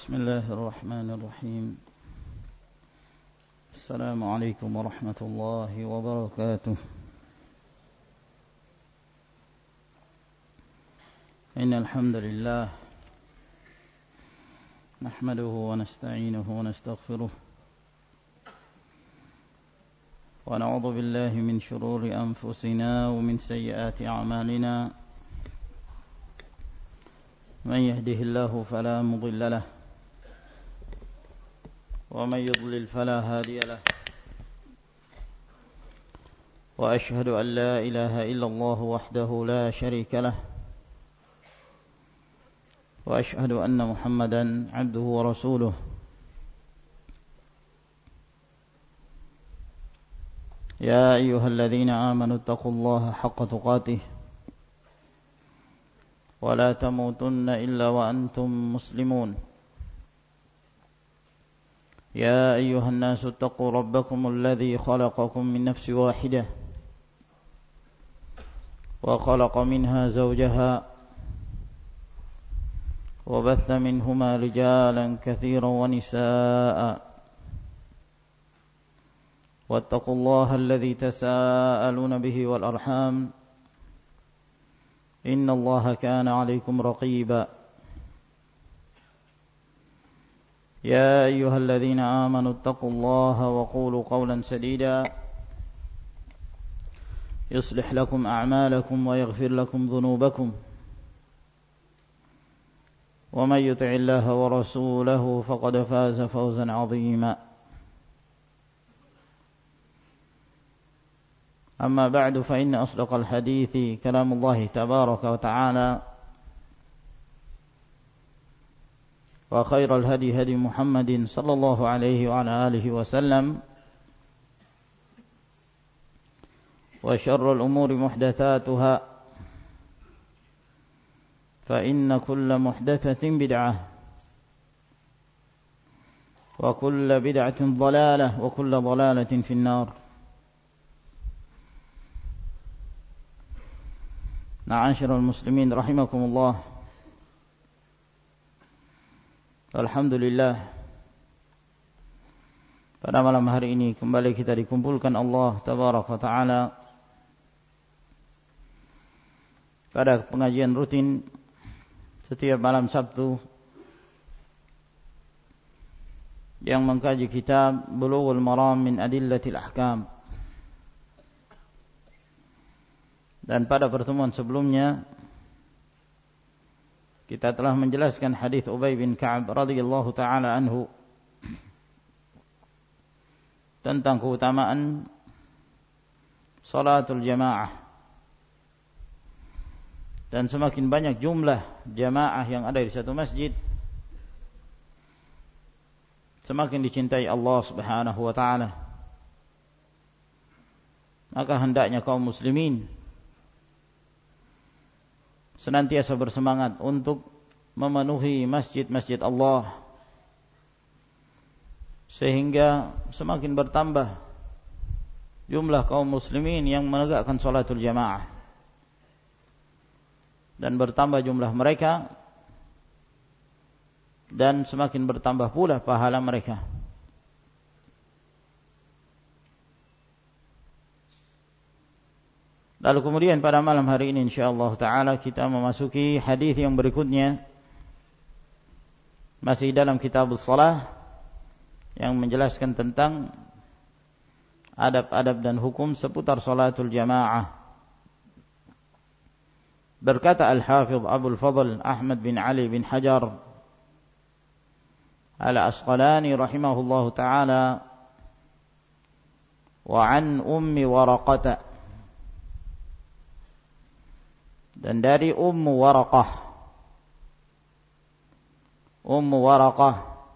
بسم الله الرحمن الرحيم. السلام عليكم ورحمة الله وبركاته. إن الحمد لله نحمده ونستعينه ونستغفره ونعوذ بالله من شرور أنفسنا ومن سيئات أعمالنا. من يهده الله فلا مضل له ومن يضلل فلا هادي له، وأشهد أن لا إله إلا الله وحده لا شريك له، وأشهد أن محمدا عبده ورسوله. يا أيها الذين آمنوا اتقوا الله حق تقاته ولا تموتن إلا وأنتم مسلمون. يا أيها الناس اتقوا ربكم الذي خلقكم من نفس واحدة وخلق منها زوجها وبث منهما رجالا كثيرا ونساء، واتقوا الله الذي تساءلون به والأرحام إن الله كان عليكم رقيبا. يا أيها الذين آمنوا اتقوا الله وقولوا قولا سديدا يصلح لكم أعمالكم ويغفر لكم ذنوبكم، ومن يطع الله ورسوله فقد فاز فوزا عظيما. أما بعد، فإن أصدق الحديث كلام الله تبارك وتعالى، وخير الهدي هدي محمد صلى الله عليه وعلى آله وسلم، وشر الأمور محدثاتها، فإن كل محدثة بدعة، وكل بدعة ضلالة، وكل ضلالة في النار. Ma'asyiral muslimin rahimakumullah. Alhamdulillah, pada malam hari ini kembali kita dikumpulkan Allah tabaraka wa taala pada pengajian rutin setiap malam Sabtu yang mengkaji kitab Bulughul Maram min Adillatil Ahkam. Dan pada pertemuan sebelumnya kita telah menjelaskan hadis Ubay bin Ka'ab radhiyallahu taala anhu tentang keutamaan salatul jamaah. Dan semakin banyak jumlah jamaah yang ada di satu masjid, semakin dicintai Allah Subhanahu wa taala. Maka hendaknya kaum muslimin senantiasa bersemangat untuk memenuhi masjid-masjid Allah, sehingga semakin bertambah jumlah kaum muslimin yang menegakkan salatul jamaah, dan bertambah jumlah mereka, dan semakin bertambah pula pahala mereka. Lalu kemudian pada malam hari ini insyaallah ta'ala kita memasuki hadis yang berikutnya, masih dalam kitabus shalah, yang menjelaskan tentang adab-adab dan hukum seputar salatul jamaah. Berkata Al-Hafidh Abul Fadl Ahmad bin Ali bin Hajar Al-Asqalani rahimahullahu ta'ala, wa an ummi Waraqah, dan dari Ummu Waraqah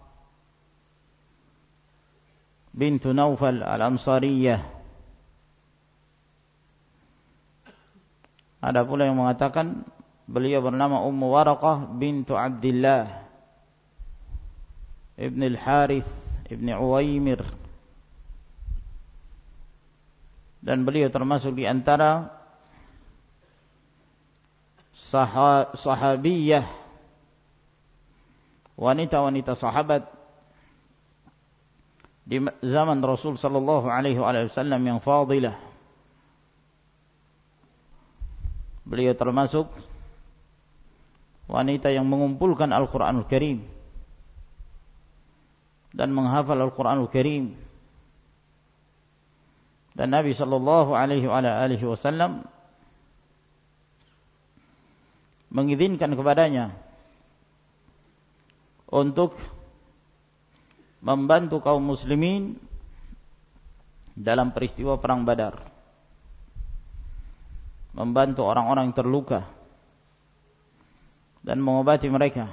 bintu Naufal al-Ansariyah. Ada pula yang mengatakan beliau bernama Ummu Waraqah bintu Abdillah ibn al-Harith ibn Uwaimir, dan beliau termasuk di antara sahabiyah wanita-wanita sahabat di zaman Rasul sallallahu alaihi wasallam yang fadilah. Beliau termasuk wanita yang mengumpulkan Al-Qur'anul Karim dan menghafal Al-Qur'anul Karim. Dan Nabi sallallahu alaihi wasallam mengizinkan kepadanya untuk membantu kaum muslimin dalam peristiwa perang Badar, membantu orang-orang yang terluka dan mengobati mereka.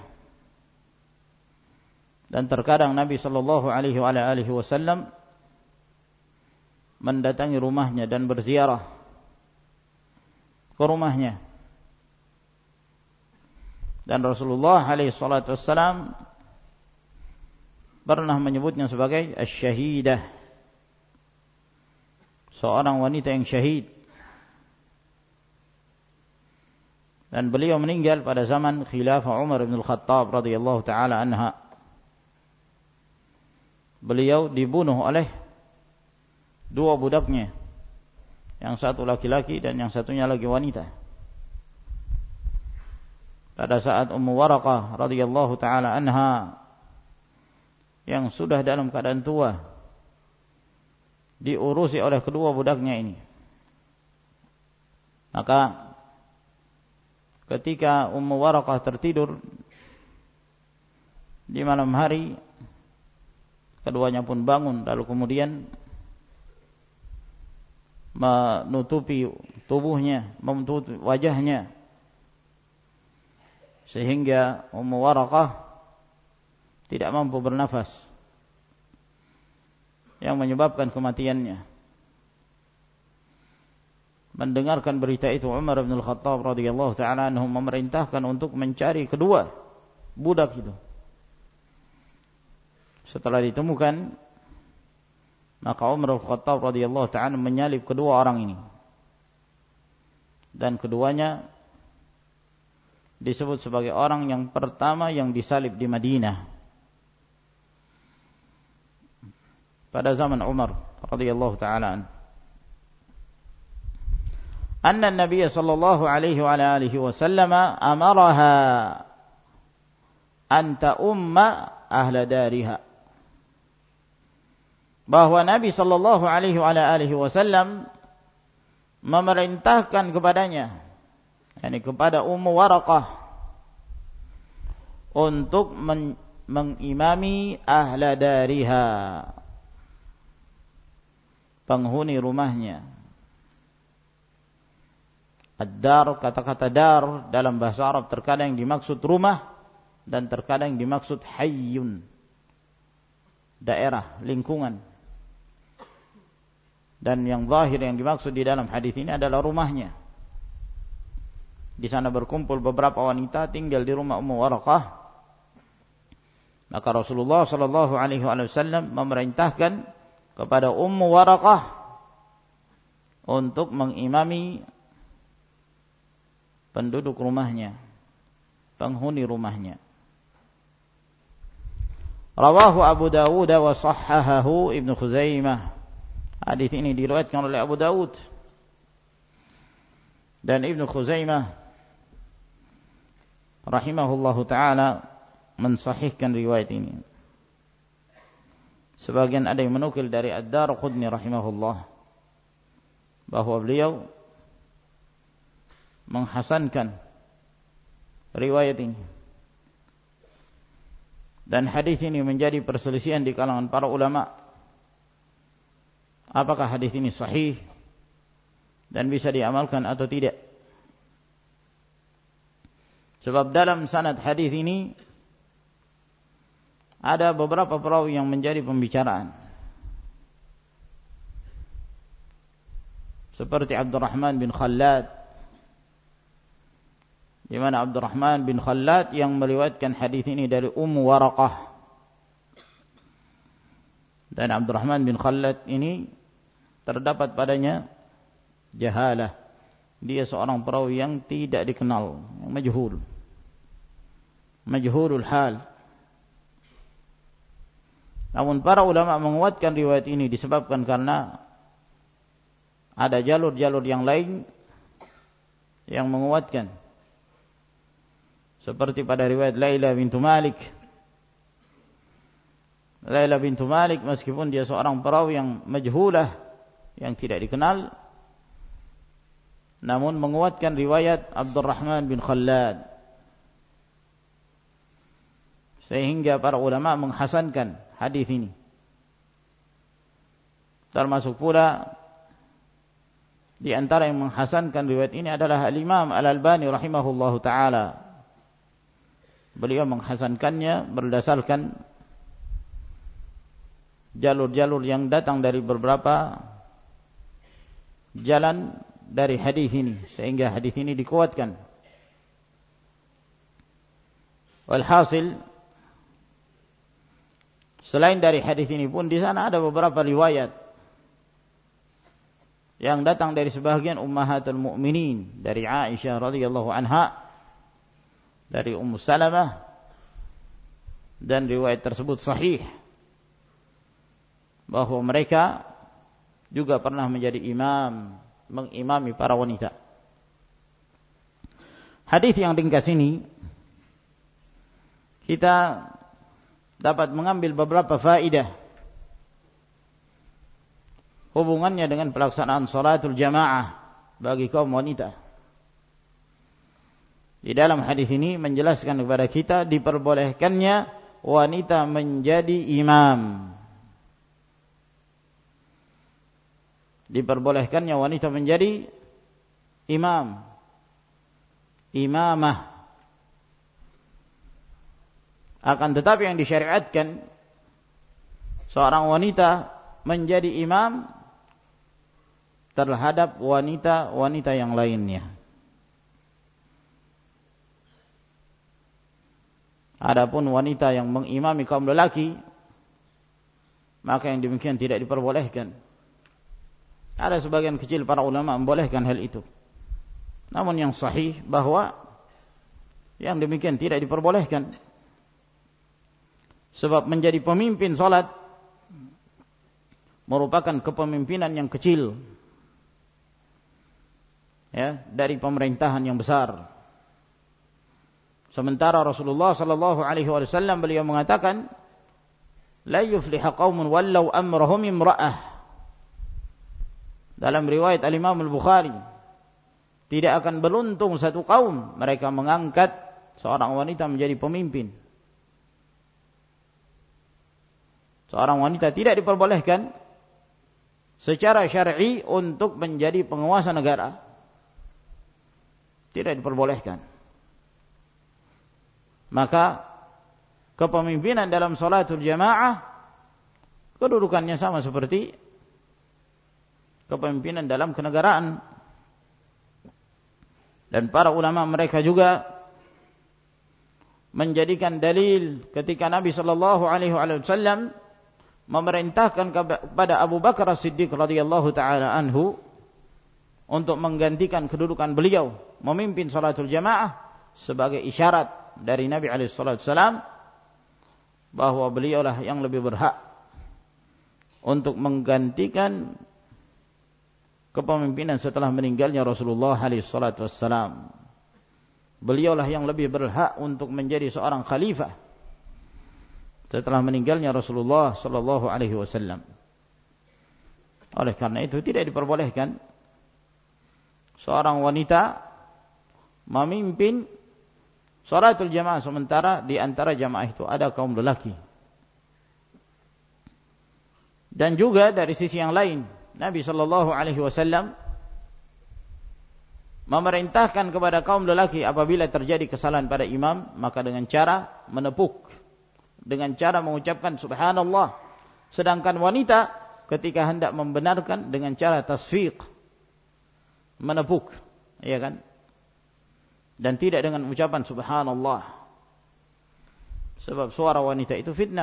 Dan terkadang Nabi sallallahu alaihi wasallam mendatangi rumahnya dan berziarah ke rumahnya. Dan Rasulullah alaihi salatu wassalam pernah menyebutnya sebagai asy-syahidah, seorang wanita yang syahid. Dan beliau meninggal pada zaman khilafah Umar bin Al-Khattab radhiyallahu taala anha. Beliau dibunuh oleh dua budaknya, yang satu laki-laki dan yang satunya lagi wanita. Pada saat Ummu Waraqah radhiyallahu taala anha yang sudah dalam keadaan tua diurusi oleh kedua budaknya ini. Maka ketika Ummu Waraqah tertidur di malam hari, keduanya pun bangun lalu kemudian menutupi tubuhnya, menutupi wajahnya, sehingga Ummu Waraqah tidak mampu bernafas, yang menyebabkan kematiannya. Mendengarkan berita itu, Umar bin Al-Khattab radhiyallahu taala anhu memerintahkan untuk mencari kedua budak itu. Setelah ditemukan, maka Umar bin Al-Khattab radhiyallahu taala menyalib kedua orang ini. Dan keduanya disebut sebagai orang yang pertama yang disalib di Madinah pada zaman Umar radhiyallahu taala. Anna an-nabiy sallallahu alaihi wa alihi wasallam amaraha an ta'umma ahla dariha. Bahwa Nabi sallallahu alaihi wa alihi wasallam memerintahkan kepadanya, yakni kepada Ummu Waraqah, untuk mengimami ahla dariha, penghuni rumahnya. Ad-dar, kata-kata dar dalam bahasa Arab terkadang dimaksud rumah dan terkadang dimaksud hayyun, daerah, lingkungan. Dan yang zahir yang dimaksud di dalam hadis ini adalah rumahnya. Di sana berkumpul beberapa wanita tinggal di rumah Ummu Waraqah. Maka Rasulullah sallallahu alaihi wasallam memerintahkan kepada Ummu Waraqah untuk mengimami penduduk rumahnya, penghuni rumahnya. Rawahu Abu Dawud wa sahhahahu Ibnu Khuzaimah. Hadis ini diriwayatkan oleh Abu Dawud dan Ibnu Khuzaimah rahimahullahu taala mensahihkan riwayat ini. Sebagian ada yang menukil dari Ad-Darqutni rahimahullah bahwa beliau menghasankan riwayat ini. Dan hadis ini menjadi perselisihan di kalangan para ulama. Apakah hadis ini sahih dan bisa diamalkan atau tidak? Sebab dalam sanad hadis ini ada beberapa perawi yang menjadi pembicaraan. Seperti Abdurrahman bin Khallad, di mana Abdurrahman bin Khallad yang meriwayatkan hadis ini dari Ummu Waraqah. Dan Abdurrahman bin Khallad ini terdapat padanya jahalah. Dia seorang perawi yang tidak dikenal, yang majhul, majhulul hal. Namun para ulama menguatkan riwayat ini disebabkan karena ada jalur-jalur yang lain yang menguatkan. Seperti pada riwayat Laila bintu Malik. Laila bintu Malik meskipun dia seorang perawi yang majhulah, yang tidak dikenal, namun menguatkan riwayat Abdurrahman bin Khallad. Sehingga para ulama menghasankan hadis ini. Termasuk pula di antara yang menghasankan riwayat ini adalah Al-Imam Al-Albani rahimahullahu taala. Beliau menghasankannya berdasarkan jalur-jalur yang datang dari beberapa jalan dari hadis ini, sehingga hadis ini dikuatkan. Walhasil, selain dari hadis ini pun di sana ada beberapa riwayat yang datang dari sebagian ummahatul mukminin, dari Aisyah radhiyallahu anha, dari Ummu Salamah, dan riwayat tersebut sahih bahwa mereka juga pernah menjadi imam, mengimami para wanita. Hadis yang ringkas ini kita dapat mengambil beberapa faedah hubungannya dengan pelaksanaan salatul jamaah bagi kaum wanita. Di dalam hadis ini menjelaskan kepada kita diperbolehkannya wanita menjadi imam. Diperbolehkannya wanita menjadi imam, imamah. Akan tetapi yang disyariatkan seorang wanita menjadi imam terhadap wanita-wanita yang lainnya. Adapun wanita yang mengimami kaum lelaki, maka yang demikian tidak diperbolehkan. Ada sebagian kecil para ulama membolehkan hal itu. Namun yang sahih bahwa yang demikian tidak diperbolehkan. Sebab menjadi pemimpin salat merupakan kepemimpinan yang kecil, ya, dari pemerintahan yang besar. Sementara Rasulullah sallallahu alaihi wasallam beliau mengatakan, la yuflihu qaumun wallau amrahum imra'ah. Dalam riwayat Al-Imam Al-Bukhari, tidak akan beruntung satu kaum mereka mengangkat seorang wanita menjadi pemimpin. Seorang wanita tidak diperbolehkan secara syar'i untuk menjadi penguasa negara. Tidak diperbolehkan. Maka kepemimpinan dalam salatul jamaah kedudukannya sama seperti kepemimpinan dalam kenegaraan. Dan para ulama mereka juga menjadikan dalil ketika Nabi sallallahu alaihi wasallam memerintahkan kepada Abu Bakar As-Siddiq radhiyallahu taala anhu untuk menggantikan kedudukan beliau memimpin salatul jamaah sebagai isyarat dari Nabi alaihi salatu wasallam bahwa beliaulah yang lebih berhak untuk menggantikan kepemimpinan setelah meninggalnya Rasulullah alaihi salatu wasallam. Beliaulah yang lebih berhak untuk menjadi seorang khalifah setelah meninggalnya Rasulullah sallallahu alaihi wasallam. Oleh karena itu tidak diperbolehkan seorang wanita memimpin salatul jamaah sementara di antara jamaah itu ada kaum lelaki. Dan juga dari sisi yang lain, Nabi sallallahu alaihi wasallam memerintahkan kepada kaum lelaki apabila terjadi kesalahan pada imam, maka dengan cara menepuk, dengan cara mengucapkan subhanallah. Sedangkan wanita ketika hendak membenarkan dengan cara tasfiq, menepuk, ya kan? Dan tidak dengan ucapan subhanallah. Sebab suara wanita itu fitnah.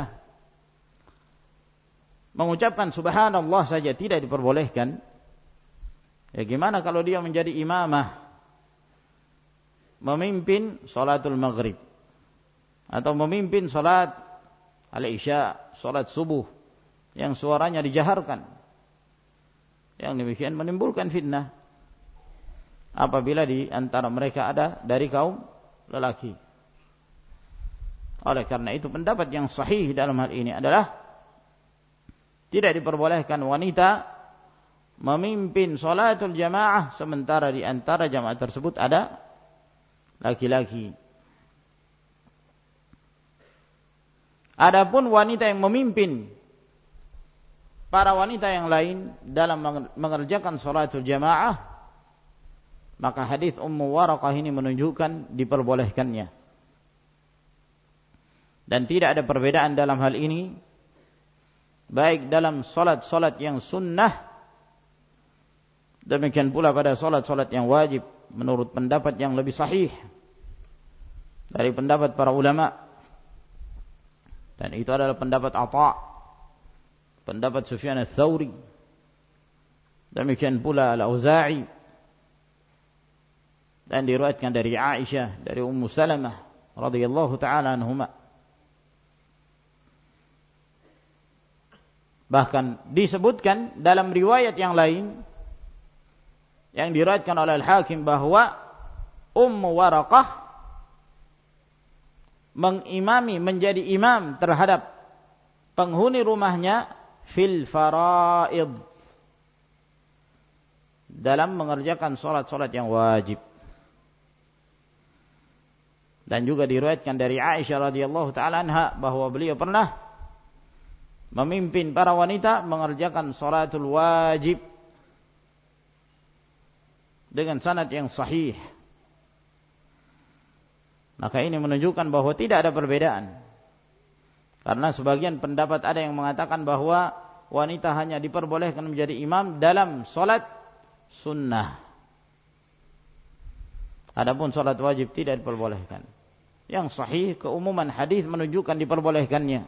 Mengucapkan subhanallah saja tidak diperbolehkan. Ya gimana kalau dia menjadi imamah, memimpin salatul maghrib atau memimpin salat al-isya, salat subuh yang suaranya dijaharkan. Yang demikian menimbulkan fitnah apabila di antara mereka ada dari kaum lelaki. Oleh karena itu pendapat yang sahih dalam hal ini adalah tidak diperbolehkan wanita memimpin salatul jamaah sementara di antara jamaah tersebut ada laki-laki. Adapun wanita yang memimpin para wanita yang lain dalam mengerjakan salatul jamaah, maka hadis Ummu Waraqah ini menunjukkan diperbolehkannya. Dan tidak ada perbedaan dalam hal ini, baik dalam salat-salat yang sunnah, demikian pula pada salat-salat yang wajib, menurut pendapat yang lebih sahih dari pendapat para ulama. Dan itu adalah pendapat Atha, pendapat Sufyan ats-Tsauri, demikian pula Al-Auza'i, dan diriwayatkan dari Aisyah, dari Ummu Salamah radhiyallahu taala anhuma. Bahkan disebutkan dalam riwayat yang lain yang diriwayatkan oleh Al-Hakim bahwa Ummu Waraqah mengimami, menjadi imam terhadap penghuni rumahnya fil faraid, dalam mengerjakan salat-salat yang wajib. Dan juga diriwayatkan dari Aisyah radhiyallahu taala anha bahwa beliau pernah memimpin para wanita mengerjakan salatul wajib dengan sanad yang sahih. Maka ini menunjukkan bahwa tidak ada perbedaan. Karena sebagian pendapat ada yang mengatakan bahwa wanita hanya diperbolehkan menjadi imam dalam salat sunnah. Adapun salat wajib tidak diperbolehkan. Yang sahih keumuman hadis menunjukkan diperbolehkannya.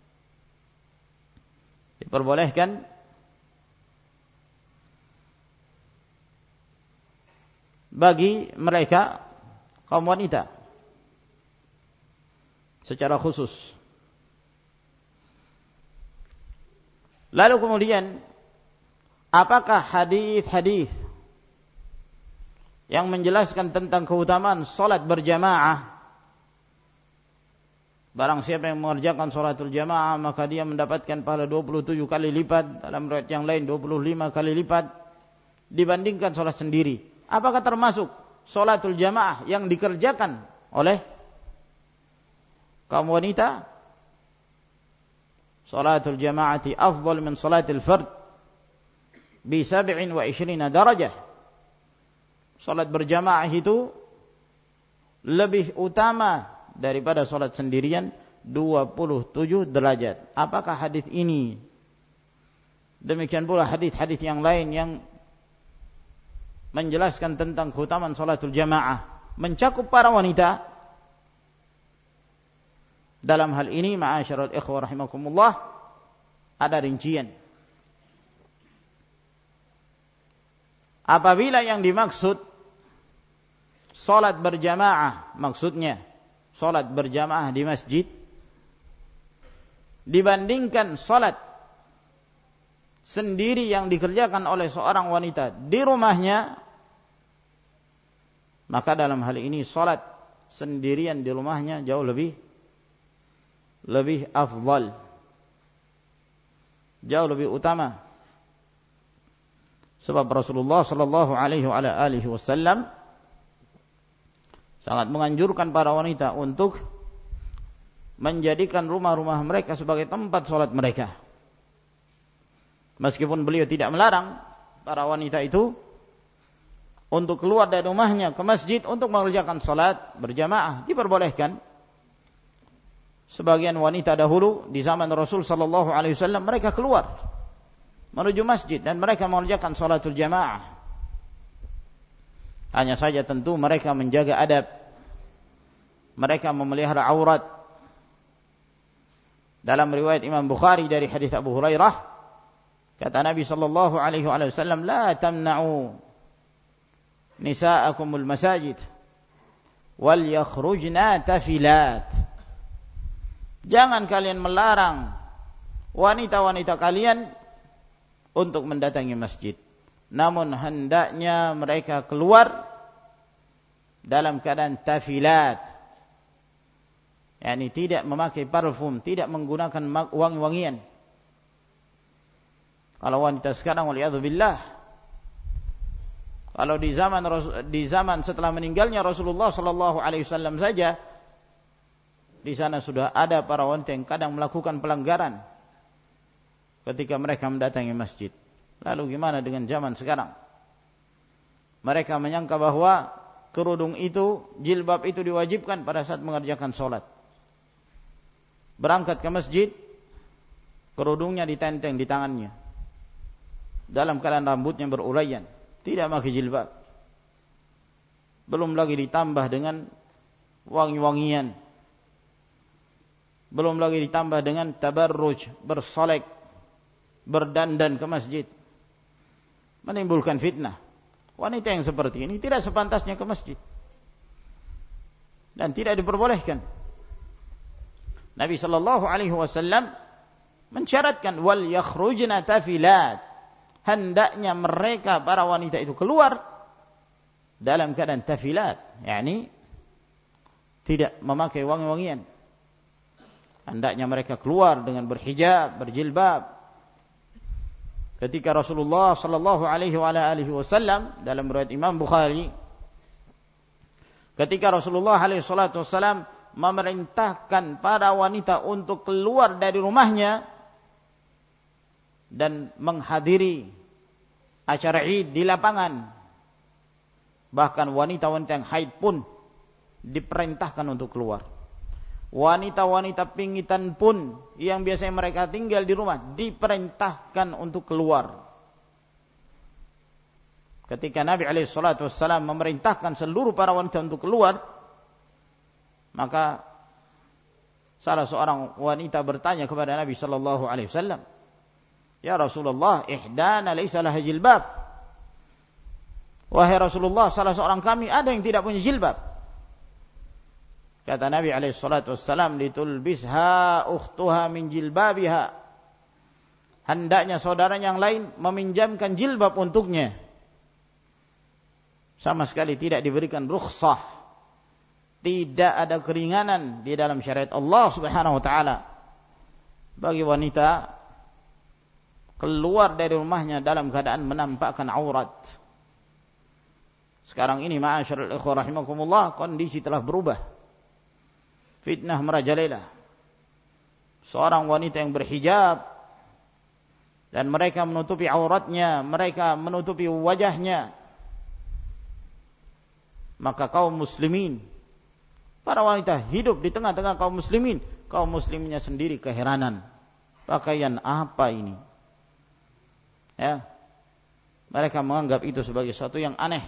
Diperbolehkan bagi mereka kaum wanita secara khusus. Lalu kemudian, apakah hadis-hadis yang menjelaskan tentang keutamaan salat berjamaah? Barang siapa yang mengerjakan salatul jamaah, maka dia mendapatkan pahala 27 kali lipat, dalam riwayat yang lain 25 kali lipat dibandingkan salat sendiri. Apakah termasuk salatul jamaah yang dikerjakan oleh kaum wanita? Salatul jamaati afdal min salatil fard bi 27 darajah. Salat berjamaah itu lebih utama daripada salat sendirian 27 derajat. Apakah hadis ini? Demikian pula hadis-hadis yang lain yang menjelaskan tentang keutamaan salatul jamaah mencakup para wanita. Dalam hal ini ma'asyiral ikhwah rahimakumullah ada rincian. Apabila yang dimaksud salat berjamaah, maksudnya salat berjamaah di masjid, dibandingkan salat sendiri yang dikerjakan oleh seorang wanita di rumahnya, maka dalam hal ini salat sendirian di rumahnya jauh lebih afdal, jauh lebih utama. Sebab Rasulullah sallallahu alaihi wasallam sangat menganjurkan para wanita untuk menjadikan rumah-rumah mereka sebagai tempat salat mereka. Meskipun beliau tidak melarang para wanita itu untuk keluar dari rumahnya ke masjid untuk mengerjakan salat berjamaah, diperbolehkan. Sebagian wanita dahulu di zaman Rasul sallallahu alaihi wasallam mereka keluar menuju masjid dan mereka mengerjakan salatul jamaah. Hanya saja tentu mereka menjaga adab. Mereka memelihara aurat. Dalam riwayat Imam Bukhari dari hadis Abu Hurairah, kata Nabi sallallahu alaihi wasallam, "La tamna'u nisa'akumul masajid wal yakhrujna tafilat." Jangan kalian melarang wanita-wanita kalian untuk mendatangi masjid. Namun hendaknya mereka keluar dalam keadaan tafilat. yakni tidak memakai parfum, tidak menggunakan wangi-wangian. Kalau wanita sekarang, waliyadzubillah, kalau di zaman setelah meninggalnya Rasulullah sallallahu alaihi wasallam saja, di sana sudah ada para wanita yang kadang melakukan pelanggaran ketika mereka mendatangi masjid. Lalu gimana dengan zaman sekarang? Mereka menyangka bahwa kerudung itu, jilbab itu diwajibkan pada saat mengerjakan sholat. Berangkat ke masjid, kerudungnya ditenteng di tangannya, dalam keadaan rambutnya beruraian, tidak pakai jilbab. Belum lagi ditambah dengan wangi-wangian, belum lagi ditambah dengan tabarruj, bersolek, berdandan ke masjid, menimbulkan fitnah. Wanita yang seperti ini tidak sepantasnya ke masjid dan tidak diperbolehkan. Nabi sallallahu alaihi wasallam mensyaratkan wal yakhrujna tafilat, hendaknya mereka para wanita itu keluar dalam keadaan tafilat, yakni tidak memakai wangi-wangian. Hendaknya mereka keluar dengan berhijab, berjilbab. Ketika Rasulullah sallallahu alaihi wasallam, dalam riwayat Imam Bukhari, ketika Rasulullah alaihi wasallam memerintahkan para wanita untuk keluar dari rumahnya dan menghadiri acara Id di lapangan, bahkan wanita-wanita yang haid pun diperintahkan untuk keluar. Wanita-wanita pingitan pun yang biasanya mereka tinggal di rumah diperintahkan untuk keluar. Ketika Nabi SAW memerintahkan seluruh para wanita untuk keluar, maka salah seorang wanita bertanya kepada Nabi SAW, "Ya Rasulullah, ihdana laysa laha jilbab." Wahai Rasulullah, salah seorang kami ada yang tidak punya jilbab. Kata Nabi SAW, "Litulbisha ukhtuha min jilbabiha." Hendaknya saudaranya yang lain meminjamkan jilbab untuknya. Sama sekali tidak diberikan rukhsah, tidak ada keringanan di dalam syariat Allah Subhanahu wa taala bagi wanita keluar dari rumahnya dalam keadaan menampakkan aurat. Sekarang ini ma'asyiral ikhwah rahimakumullah, kondisi telah berubah. Fitnah merajalela. Seorang wanita yang berhijab dan mereka menutupi auratnya, mereka menutupi wajahnya, maka kaum muslimin, para wanita hidup di tengah-tengah kaum muslimin, kaum muslimnya sendiri keheranan, pakaian apa ini? Ya, mereka menganggap itu sebagai sesuatu yang aneh.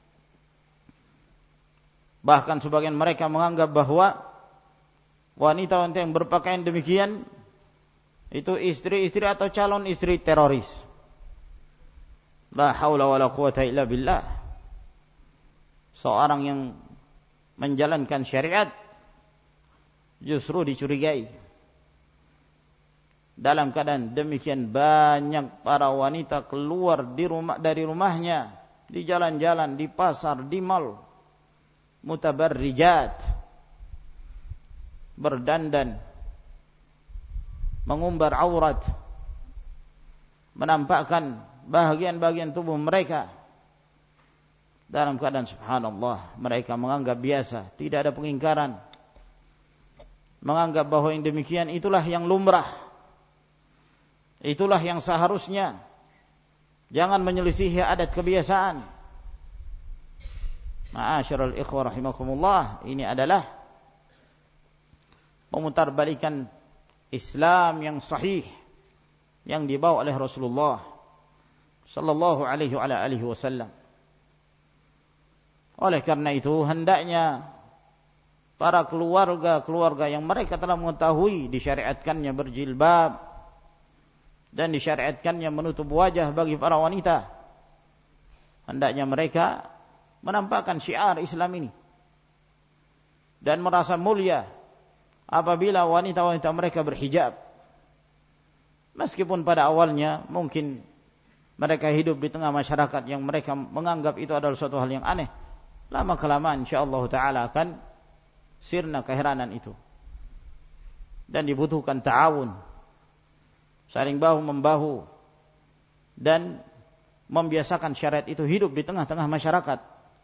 Bahkan sebagian mereka menganggap bahwa wanita-wanita yang berpakaian demikian itu istri-istri atau calon istri teroris. La haula wala quwata illa billah. Seorang yang menjalankan syariat justru dicurigai. Dalam keadaan demikian banyak para wanita keluar dari rumahnya, di jalan-jalan, di pasar, di mal, mutabarrijat, berdandan, mengumbar aurat, menampakkan bahagian-bahagian tubuh mereka dalam keadaan subhanallah mereka menganggap biasa, tidak ada pengingkaran, menganggap bahwa yang demikian itulah yang lumrah, itulah yang seharusnya, jangan menyelisihi adat kebiasaan. Ma'asyiral ikhwah rahimakumullah, ini adalah memutarbalikan Islam yang sahih yang dibawa oleh Rasulullah sallallahu alaihi wasallam. Oleh karena itu hendaknya para keluarga yang mereka telah mengetahui disyariatkannya berjilbab dan disyariatkannya menutup wajah bagi para wanita, hendaknya mereka menampakkan syiar Islam ini dan merasa mulia apabila wanita-wanita mereka berhijab. Meskipun pada awalnya mungkin mereka hidup di tengah masyarakat yang mereka menganggap itu adalah suatu hal yang aneh, lama-kelamaan insyaallah ta'ala akan sirna keheranan itu. Dan dibutuhkan ta'awun, saling bahu-membahu, dan membiasakan syariat itu hidup di tengah-tengah masyarakat.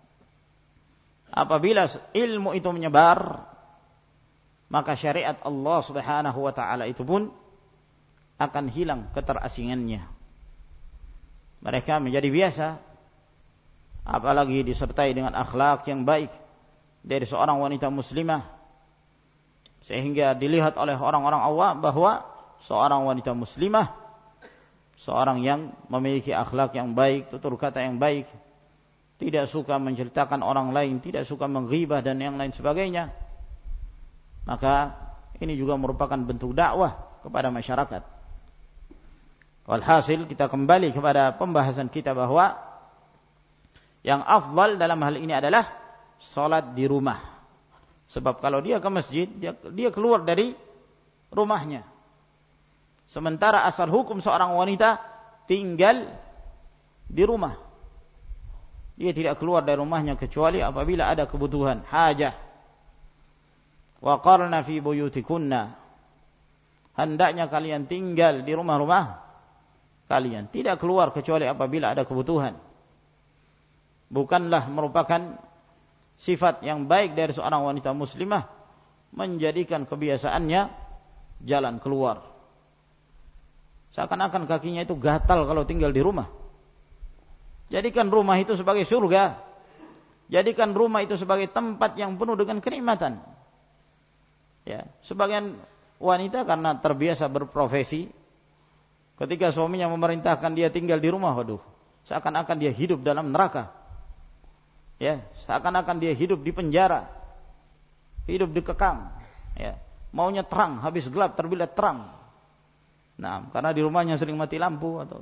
Apabila ilmu itu menyebar, maka syariat Allah Subhanahu wa ta'ala itu pun akan hilang keterasingannya. Mereka menjadi biasa, apalagi disertai dengan akhlak yang baik dari seorang wanita muslimah, sehingga dilihat oleh orang-orang awam bahwa seorang wanita muslimah, seorang yang memiliki akhlak yang baik, tutur kata yang baik, tidak suka menceritakan orang lain, tidak suka menghibah dan yang lain sebagainya. Maka ini juga merupakan bentuk dakwah kepada masyarakat. Walhasil kita kembali kepada pembahasan kita bahwa yang afdal dalam hal ini adalah salat di rumah. Sebab kalau dia ke masjid, dia keluar dari rumahnya. Sementara asal hukum seorang wanita tinggal di rumah. Dia tidak keluar dari rumahnya kecuali apabila ada kebutuhan, hajah. Wa qarna fi buyutikunna. Hendaknya kalian tinggal di rumah-rumah kalian, tidak keluar kecuali apabila ada kebutuhan. Bukanlah merupakan sifat yang baik dari seorang wanita muslimah menjadikan kebiasaannya jalan keluar. Seakan-akan kakinya itu gatal kalau tinggal di rumah. Jadikan rumah itu sebagai surga. Jadikan rumah itu sebagai tempat yang penuh dengan kenikmatan. Ya, sebagian wanita karena terbiasa berprofesi, ketika suaminya memerintahkan dia tinggal di rumah, waduh, seakan-akan dia hidup dalam neraka. Ya, seakan-akan dia hidup di penjara, hidup dikekang. Ya, maunya terang, habis gelap terbilat terang. Nah, karena di rumahnya sering mati lampu atau,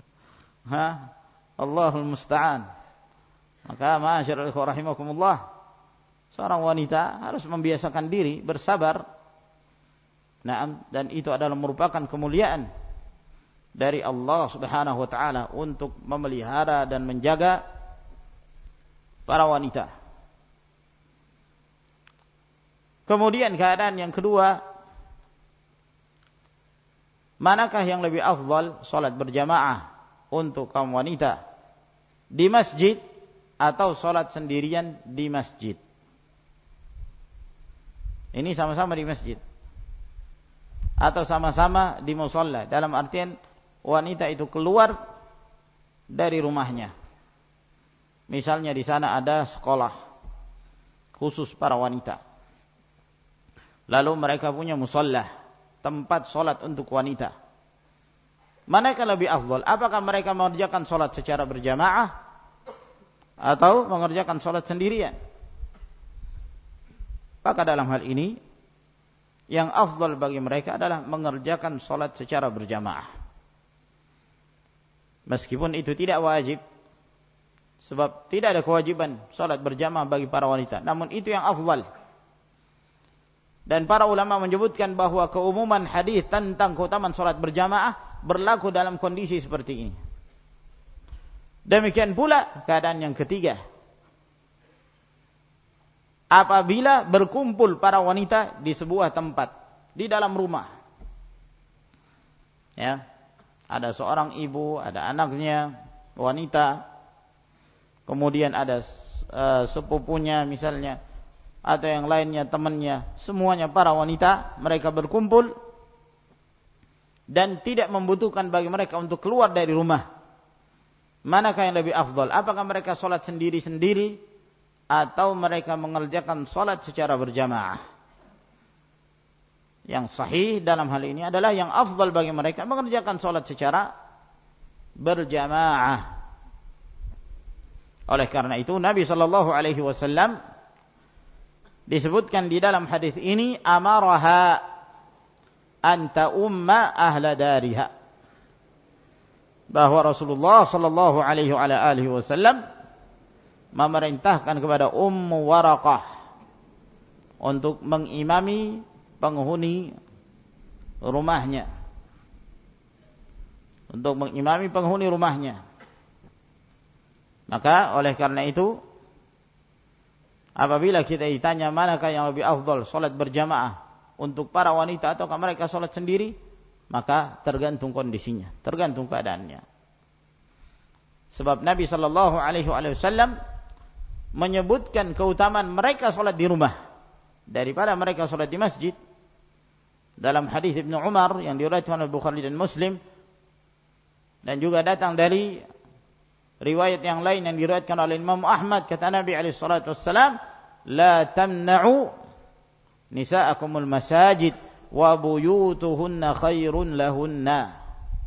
Allahul musta'an. Maka ma'asyiral ikhwah rahimakumullah, seorang wanita harus membiasakan diri bersabar. Nah, dan itu adalah merupakan kemuliaan dari Allah Subhanahu wa ta'ala untuk memelihara dan menjaga para wanita. Kemudian keadaan yang kedua, manakah yang lebih afdal, salat berjamaah untuk kaum wanita di masjid atau salat sendirian di masjid? Ini sama-sama di masjid atau sama-sama di musalla, dalam artian wanita itu keluar dari rumahnya. Misalnya di sana ada sekolah khusus para wanita. Lalu mereka punya musalla, tempat salat untuk wanita. Manakah lebih afdal? Apakah mereka mengerjakan salat secara berjamaah atau mengerjakan salat sendirian? Maka dalam hal ini yang afdal bagi mereka adalah mengerjakan salat secara berjamaah. Meskipun itu tidak wajib, sebab tidak ada kewajiban salat berjamaah bagi para wanita, namun itu yang afdal. Dan para ulama menyebutkan bahwa keumuman hadis tentang keutamaan salat berjamaah berlaku dalam kondisi seperti ini. Demikian pula keadaan yang ketiga, apabila berkumpul para wanita di sebuah tempat, di dalam rumah. Ya, ada seorang ibu, ada anaknya wanita, kemudian ada sepupunya misalnya, atau yang lainnya, temannya, semuanya para wanita, mereka berkumpul dan tidak membutuhkan bagi mereka untuk keluar dari rumah. Manakah yang lebih afdal? Apakah mereka salat sendiri-sendiri atau mereka mengerjakan salat secara berjamaah? Yang sahih dalam hal ini adalah yang afdal bagi mereka mengerjakan salat secara berjamaah. Oleh karena itu Nabi sallallahu alaihi wasallam disebutkan di dalam hadis ini, amaraha anta umma ahla dariha, bahwa Rasulullah sallallahu alaihi wasallam memerintahkan kepada Ummu Waraqah untuk mengimami penghuni rumahnya, untuk mengimami penghuni rumahnya. Maka oleh karena itu, apabila kita ditanya manakah yang lebih afdal, salat berjamaah untuk para wanita ataukah mereka salat sendiri, maka tergantung kondisinya, tergantung keadaannya. Sebab Nabi sallallahu alaihi wasallam menyebutkan keutamaan mereka salat di rumah daripada mereka salat di masjid. Dalam hadis Ibnu Umar yang diriwayatkan oleh Bukhari dan Muslim, dan juga datang dari riwayat yang lain yang diriwayatkan oleh Imam Ahmad, kata Nabi alaihi salatu wassalam, la tamna'u nisa'akumul masajid wa buyutuhunna khairun lahunna.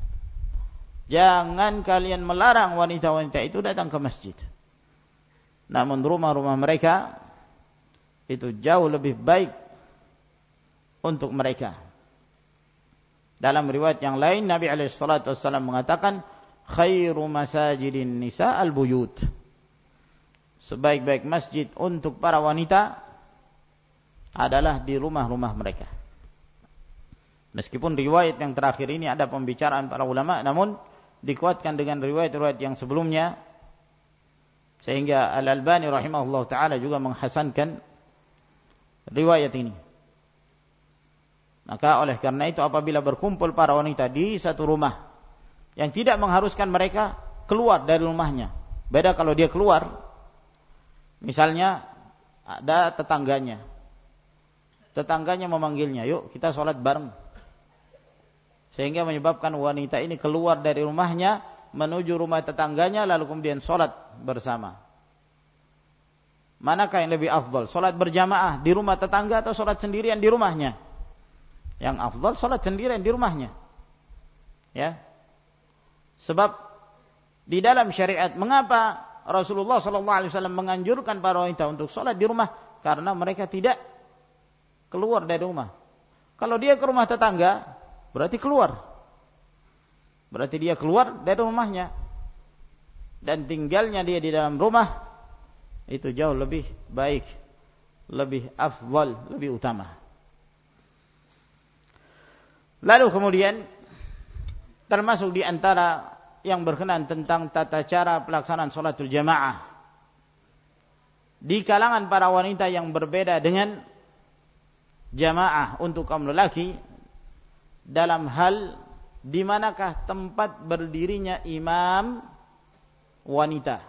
Jangan kalian melarang wanita-wanita itu datang ke masjid, namun rumah-rumah mereka itu jauh lebih baik untuk mereka. Dalam riwayat yang lain Nabi alaihi salatu wassalam mengatakan, khairu masajidin nisa al-buyut. Sebaik-baik masjid untuk para wanita adalah di rumah-rumah mereka. Meskipun riwayat yang terakhir ini ada pembicaraan para ulama, namun dikuatkan dengan riwayat-riwayat yang sebelumnya, sehingga Al-Albani rahimahullah ta'ala juga menghasankan riwayat ini. Maka oleh karena itu, apabila berkumpul para wanita di satu rumah yang tidak mengharuskan mereka keluar dari rumahnya, beda kalau dia keluar, misalnya ada tetangganya memanggilnya, yuk kita sholat bareng, sehingga menyebabkan wanita ini keluar dari rumahnya menuju rumah tetangganya, lalu kemudian sholat bersama. Manakah yang lebih afdal, sholat berjamaah di rumah tetangga atau sholat sendirian di rumahnya? Yang afdal sholat sendirian di rumahnya, ya. Sebab di dalam syariat, mengapa Rasulullah SAW menganjurkan para wanita untuk sholat di rumah? Karena mereka tidak keluar dari rumah. Kalau dia ke rumah tetangga, berarti dia keluar dari rumahnya, dan tinggalnya dia di dalam rumah itu jauh lebih baik, lebih afdal, lebih utama. Lalu kemudian termasuk di antara yang berkenaan tentang tata cara pelaksanaan sholatul jamaah di kalangan para wanita yang berbeda dengan jamaah untuk kaum lelaki, dalam hal di manakah tempat berdirinya imam wanita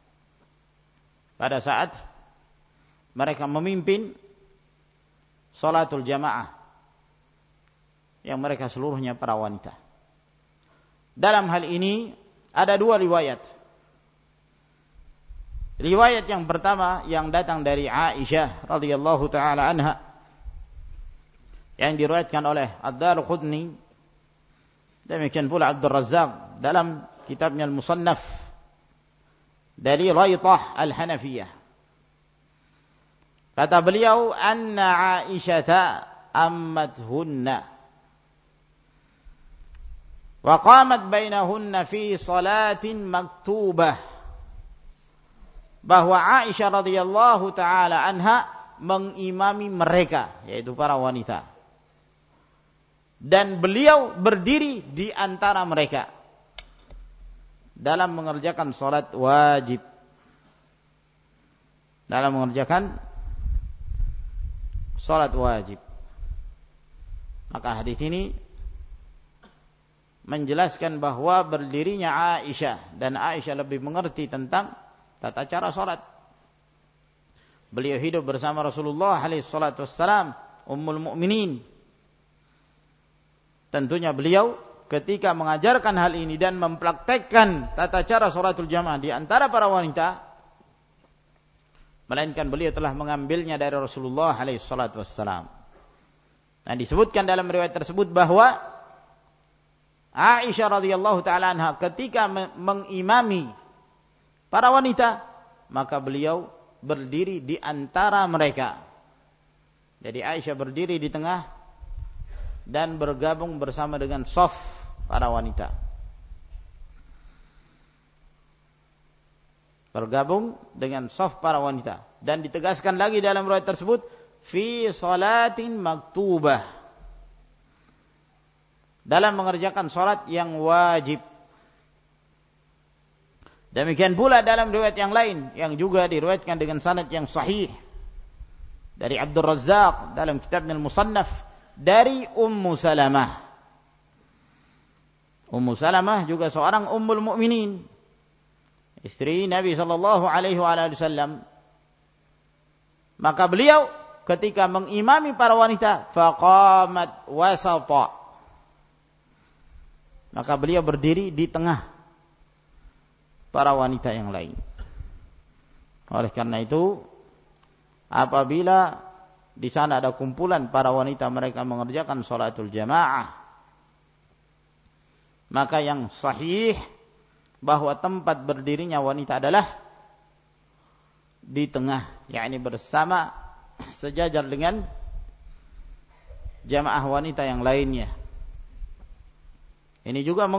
pada saat mereka memimpin sholatul jamaah, yang mereka seluruhnya para wanita. Dalam hal ini ada dua riwayat. Riwayat yang pertama yang datang dari Aisyah radhiyallahu taala anha, yang diriwayatkan oleh Ad-Darqutni, demikian pula Abdul Razzaq dalam kitabnya Al-Musannaf, dari Raithah Al-Hanafiyah. Kata beliau, anna Aisyata ammathunna wa qamat bainahunna fi salatin maktubah, bahwa Aisyah radhiyallahu taala anha mengimami mereka, yaitu para wanita, dan beliau berdiri di antara mereka dalam mengerjakan salat wajib, dalam mengerjakan salat wajib. Maka hadis ini menjelaskan bahwa berdirinya Aisyah, dan Aisyah lebih mengerti tentang tata cara salat. Beliau hidup bersama Rasulullah alaihi salatu wassalam, ummul mukminin. Tentunya beliau ketika mengajarkan hal ini dan mempraktekkan tata cara salatul jamaah di antara para wanita, melainkan beliau telah mengambilnya dari Rasulullah alaihi salatu wassalam. Dan disebutkan dalam riwayat tersebut bahwa Aisyah radhiyallahu taala anha ketika mengimami para wanita, maka beliau berdiri di antara mereka. Jadi Aisyah berdiri di tengah dan bergabung bersama dengan shaf para wanita. Bergabung dengan shaf para wanita. Dan ditegaskan lagi dalam riwayat tersebut, fi salatin maktubah, dalam mengerjakan salat yang wajib. Demikian pula dalam riwayat yang lain yang juga diriwayatkan dengan sanad yang sahih dari Abdul Razzaq dalam kitabnya Al-Musannaf dari Ummu Salamah. Ummu Salamah juga seorang ummul mukminin, istri Nabi sallallahu alaihi wasallam. Maka beliau ketika mengimami para wanita, faqamat wasata, maka beliau berdiri di tengah para wanita yang lain. Oleh karena itu, apabila di sana ada kumpulan para wanita mereka mengerjakan salatul jamaah, maka yang sahih bahwa tempat berdirinya wanita adalah di tengah, yakni bersama sejajar dengan jamaah wanita yang lainnya. Ini juga